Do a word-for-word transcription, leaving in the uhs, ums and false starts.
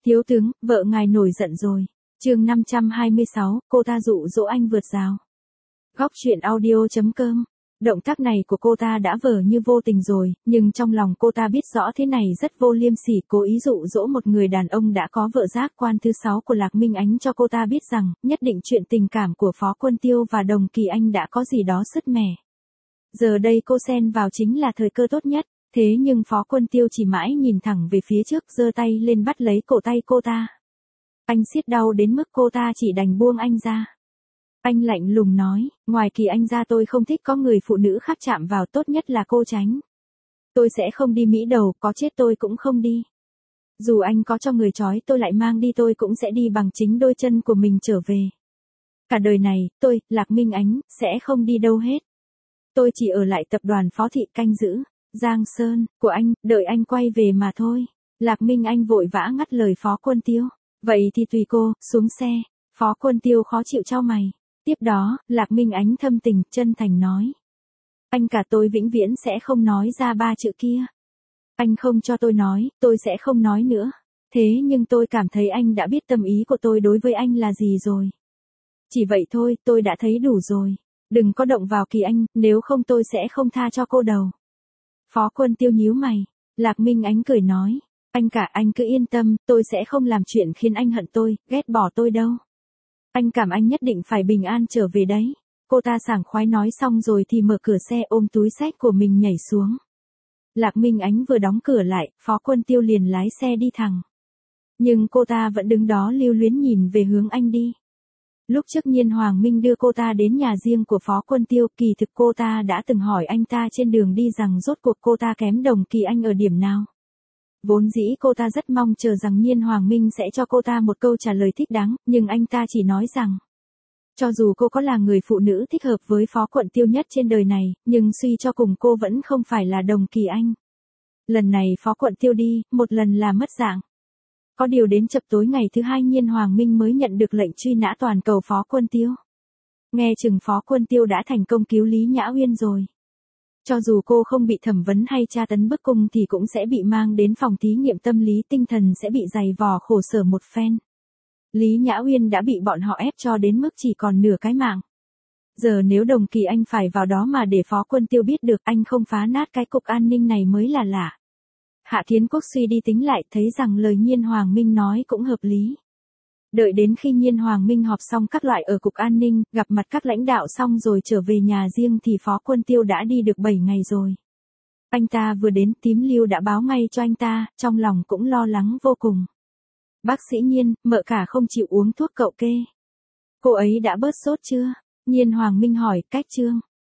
Thiếu tướng, vợ ngài nổi giận rồi. Chương năm trăm hai mươi sáu, cô ta dụ dỗ anh vượt rào. Góc truyện audio chấm com. Động tác này của cô ta đã vờ như vô tình rồi, nhưng trong lòng cô ta biết rõ thế này rất vô liêm sỉ, cố ý dụ dỗ một người đàn ông đã có vợ giác quan thứ sáu của Lạc Minh Ánh cho cô ta biết rằng, nhất định chuyện tình cảm của Phó Quân Tiêu và Đồng Kỳ Anh đã có gì đó sứt mẻ. Giờ đây cô xen vào chính là thời cơ tốt nhất, thế nhưng Phó Quân Tiêu chỉ mãi nhìn thẳng về phía trước, giơ tay lên bắt lấy cổ tay cô ta. Anh siết đau đến mức cô ta chỉ đành buông anh ra. Anh lạnh lùng nói, ngoài Kỳ Anh ra tôi không thích có người phụ nữ khác chạm vào, tốt nhất là cô tránh. Tôi sẽ không đi Mỹ đầu, có chết tôi cũng không đi. Dù anh có cho người trói tôi lại mang đi, tôi cũng sẽ đi bằng chính đôi chân của mình trở về. Cả đời này, tôi, Lạc Minh Ánh, sẽ không đi đâu hết. Tôi chỉ ở lại tập đoàn Phó Thị canh giữ Giang Sơn của anh, đợi anh quay về mà thôi. Lạc Minh Anh vội vã ngắt lời Phó Quân Tiêu. Vậy thì tùy cô, xuống xe. Phó Quân Tiêu khó chịu chau mày. Tiếp đó, Lạc Minh Ánh thâm tình, chân thành nói. Anh cả tôi vĩnh viễn sẽ không nói ra ba chữ kia. Anh không cho tôi nói, tôi sẽ không nói nữa. Thế nhưng tôi cảm thấy anh đã biết tâm ý của tôi đối với anh là gì rồi. Chỉ vậy thôi, tôi đã thấy đủ rồi. Đừng có động vào Kỳ Anh, nếu không tôi sẽ không tha cho cô đâu. Phó Quân Tiêu nhíu mày. Lạc Minh Ánh cười nói. Anh cả, anh cứ yên tâm, tôi sẽ không làm chuyện khiến anh hận tôi, ghét bỏ tôi đâu. Anh cảm anh nhất định phải bình an trở về đấy. Cô ta sảng khoái nói xong rồi thì mở cửa xe, ôm túi xách của mình nhảy xuống. Lạc Minh Ánh vừa đóng cửa lại, Phó Quân Tiêu liền lái xe đi thẳng. Nhưng cô ta vẫn đứng đó lưu luyến nhìn về hướng anh đi. Lúc trước Nhiên Hoàng Minh đưa cô ta đến nhà riêng của Phó Quân Tiêu, kỳ thực cô ta đã từng hỏi anh ta trên đường đi rằng rốt cuộc cô ta kém Đồng Kỳ Anh ở điểm nào. Vốn dĩ cô ta rất mong chờ rằng Nhiên Hoàng Minh sẽ cho cô ta một câu trả lời thích đáng, nhưng anh ta chỉ nói rằng, cho dù cô có là người phụ nữ thích hợp với Phó Quận Tiêu nhất trên đời này, nhưng suy cho cùng cô vẫn không phải là Đồng Kỳ Anh. Lần này Phó Quận Tiêu đi, một lần là mất dạng. Có điều đến chập tối ngày thứ hai Nhiên Hoàng Minh mới nhận được lệnh truy nã toàn cầu Phó Quân Tiêu. Nghe chừng Phó Quân Tiêu đã thành công cứu Lý Nhã Uyên rồi. Cho dù cô không bị thẩm vấn hay tra tấn bức cung thì cũng sẽ bị mang đến phòng thí nghiệm tâm lý tinh thần, sẽ bị giày vò khổ sở một phen. Lý Nhã Uyên đã bị bọn họ ép cho đến mức chỉ còn nửa cái mạng. Giờ nếu Đồng Kỳ Anh phải vào đó mà để Phó Quân Tiêu biết được anh không phá nát cái cục an ninh này mới là lạ. Hạ Thiến Quốc suy đi tính lại thấy rằng lời Nhiên Hoàng Minh nói cũng hợp lý. Đợi đến khi Nhiên Hoàng Minh họp xong các loại ở cục an ninh, gặp mặt các lãnh đạo xong rồi trở về nhà riêng thì Phó Quân Tiêu đã đi được bảy ngày rồi. Anh ta vừa đến, Tím Lưu đã báo ngay cho anh ta, trong lòng cũng lo lắng vô cùng. Bác sĩ Nhiên, mợ cả không chịu uống thuốc cậu kê. Cô ấy đã bớt sốt chưa? Nhiên Hoàng Minh hỏi, cách chương.